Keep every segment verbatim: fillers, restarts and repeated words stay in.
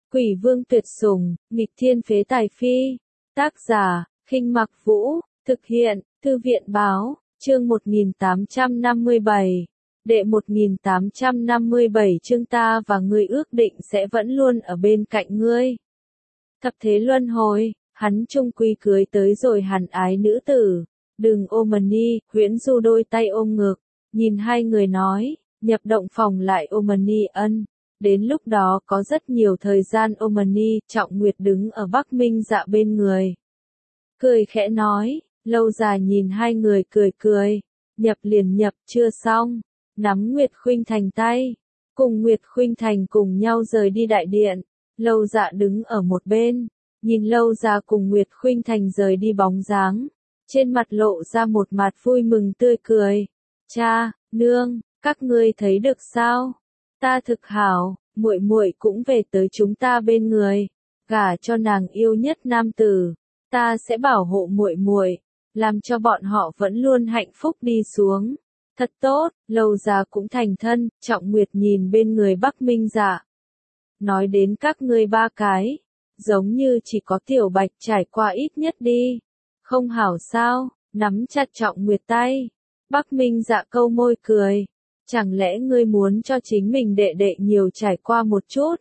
Quỷ vương tuyệt sủng, nghịch thiên phế tài phi. Tác giả, Khinh Mặc Vũ, thực hiện, Thư viện báo, chương một nghìn tám trăm năm mươi bảy. Đệ một nghìn tám trăm năm mươi bảy chương ta và ngươi ước định sẽ vẫn luôn ở bên cạnh ngươi. Thập thế luân hồi, hắn chung quy cưới tới rồi hẳn ái nữ tử. Đừng ôm Mani, Huyễn Du đôi tay ôm ngực, nhìn hai người nói, nhập động phòng lại ôm Mani ân. Đến lúc đó có rất nhiều thời gian ôm Mani, Trọng Nguyệt đứng ở Bắc Minh Dạ bên người. Cười khẽ nói, lâu dài nhìn hai người cười cười, nhập liền nhập chưa xong, nắm Nguyệt Khuynh Thành tay, cùng Nguyệt Khuynh Thành cùng nhau rời đi đại điện, Lâu Dạ đứng ở một bên, nhìn Lâu Dạ cùng Nguyệt Khuynh Thành rời đi bóng dáng, trên mặt lộ ra một mặt vui mừng tươi cười. Cha, nương, các ngươi thấy được sao? Ta thực hảo, muội muội cũng về tới chúng ta bên người, gả cho nàng yêu nhất nam tử, ta sẽ bảo hộ muội muội, làm cho bọn họ vẫn luôn hạnh phúc đi xuống. Thật tốt, Lâu Dạ cũng thành thân, Trọng Nguyệt nhìn bên người Bắc Minh Dạ. Nói đến các ngươi ba cái, giống như chỉ có Tiểu Bạch trải qua ít nhất đi. Không hảo sao, nắm chặt Trọng Nguyệt tay. Bắc Minh Dạ câu môi cười. Chẳng lẽ ngươi muốn cho chính mình đệ đệ nhiều trải qua một chút?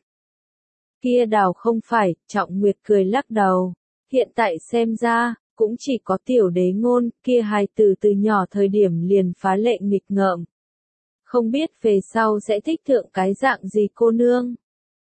Kia đảo không phải, Trọng Nguyệt cười lắc đầu. Hiện tại xem ra, cũng chỉ có Tiểu Đế Ngôn, kia hài tử từ nhỏ thời điểm liền phá lệ nghịch ngợm. Không biết về sau sẽ thích thượng cái dạng gì cô nương?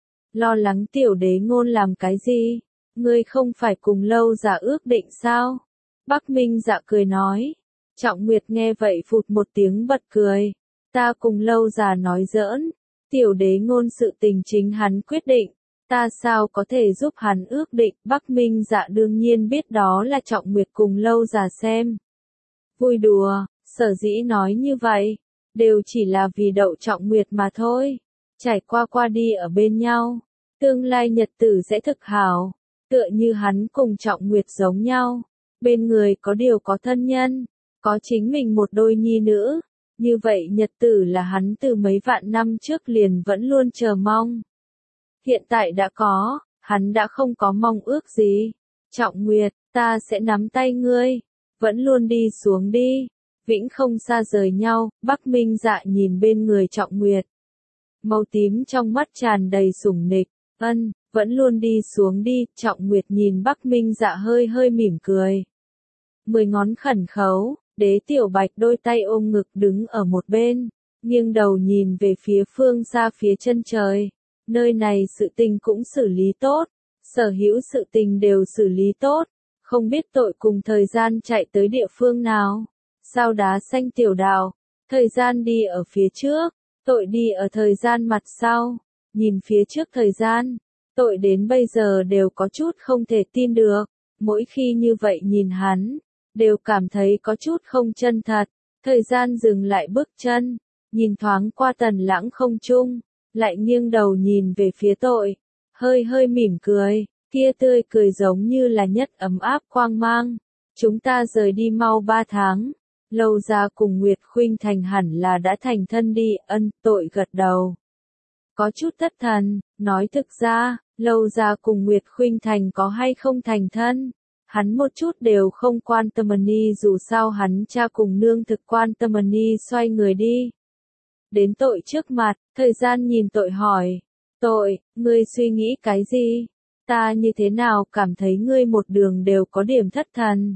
Lo lắng Tiểu Đế Ngôn làm cái gì? Ngươi không phải cùng Lâu Dạ ước định sao? Bắc Minh Dạ cười nói. Trọng Nguyệt nghe vậy phụt một tiếng bật cười. Ta cùng Lâu Dạ nói giỡn. Tiểu Đế Ngôn sự tình chính hắn quyết định. Ta sao có thể giúp hắn ước định? Bắc Minh Dạ đương nhiên biết đó là Trọng Nguyệt cùng Lâu Dạ xem. Vui đùa, sở dĩ nói như vậy. Đều chỉ là vì đậu Trọng Nguyệt mà thôi. Trải qua qua đi ở bên nhau. Tương lai nhật tử sẽ thực hảo. Tựa như hắn cùng Trọng Nguyệt giống nhau. Bên người có điều có thân nhân. Có chính mình một đôi nhi nữ. Như vậy nhật tử là hắn từ mấy vạn năm trước liền vẫn luôn chờ mong. Hiện tại đã có, hắn đã không có mong ước gì. Trọng Nguyệt, ta sẽ nắm tay ngươi. Vẫn luôn đi xuống đi. Vĩnh không xa rời nhau, Bắc Minh Dạ nhìn bên người Trọng Nguyệt. Màu tím trong mắt tràn đầy sủng nịch. Ân, vẫn luôn đi xuống đi, Trọng Nguyệt nhìn Bắc Minh Dạ hơi hơi mỉm cười. Mười ngón khẩn khấu, Đế Tiểu Bạch đôi tay ôm ngực đứng ở một bên, nghiêng đầu nhìn về phía phương xa phía chân trời. Nơi này sự tình cũng xử lý tốt, sở hữu sự tình đều xử lý tốt, không biết tội cùng thời gian chạy tới địa phương nào. Sao đá xanh tiểu đạo, thời gian đi ở phía trước, tội đi ở thời gian mặt sau. Nhìn phía trước thời gian, tội đến bây giờ đều có chút không thể tin được. Mỗi khi như vậy nhìn hắn, đều cảm thấy có chút không chân thật. Thời gian dừng lại bước chân, nhìn thoáng qua tần lãng không trung, lại nghiêng đầu nhìn về phía tội, hơi hơi mỉm cười, kia tươi cười giống như là nhất ấm áp quang mang. Chúng ta rời đi mau ba tháng, Lâu Dạ cùng Nguyệt Khuynh Thành hẳn là đã thành thân đi. Ân, tội gật đầu. Có chút thất thần, nói thực ra, Lâu Dạ cùng Nguyệt Khuynh Thành có hay không thành thân, hắn một chút đều không quan tâm Mani, dù sao hắn cha cùng nương thực quan tâm Mani. Xoay người đi. Đến tội trước mặt, thời gian nhìn tội hỏi. Tội, ngươi suy nghĩ cái gì? Ta như thế nào cảm thấy ngươi một đường đều có điểm thất thần?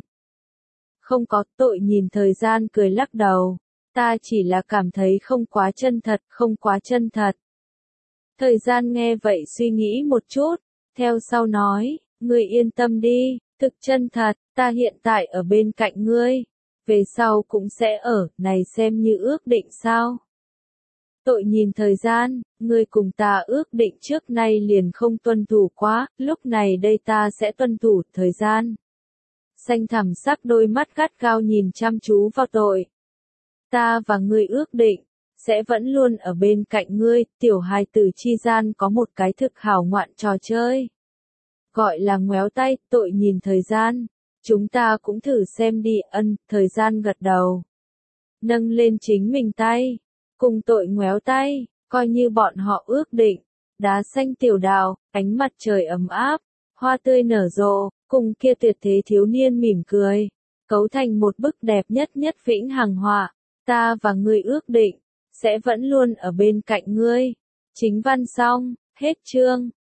Không có, tội nhìn thời gian cười lắc đầu. Ta chỉ là cảm thấy không quá chân thật, không quá chân thật. Thời gian nghe vậy suy nghĩ một chút, theo sau nói, ngươi yên tâm đi, thực chân thật, ta hiện tại ở bên cạnh ngươi, về sau cũng sẽ ở, này xem như ước định sao. Tội nhìn thời gian, ngươi cùng ta ước định trước nay liền không tuân thủ quá, lúc này đây ta sẽ tuân thủ thời gian. Xanh thẳm sắc đôi mắt gắt gao nhìn chăm chú vào tội. Ta và ngươi ước định, sẽ vẫn luôn ở bên cạnh ngươi. Tiểu hài tử chi gian có một cái thực hảo ngoạn trò chơi. Gọi là ngoéo tay. Tội nhìn thời gian. Chúng ta cũng thử xem đi. Ân, thời gian gật đầu. Nâng lên chính mình tay. Cùng tội ngoéo tay, coi như bọn họ ước định. đá xanh tiểu đào, ánh mặt trời ấm áp, hoa tươi nở rộ, cùng kia tuyệt thế thiếu niên mỉm cười, cấu thành một bức đẹp nhất nhất vĩnh hằng họa. Ta và ngươi ước định, sẽ vẫn luôn ở bên cạnh ngươi. Chính văn xong, hết chương.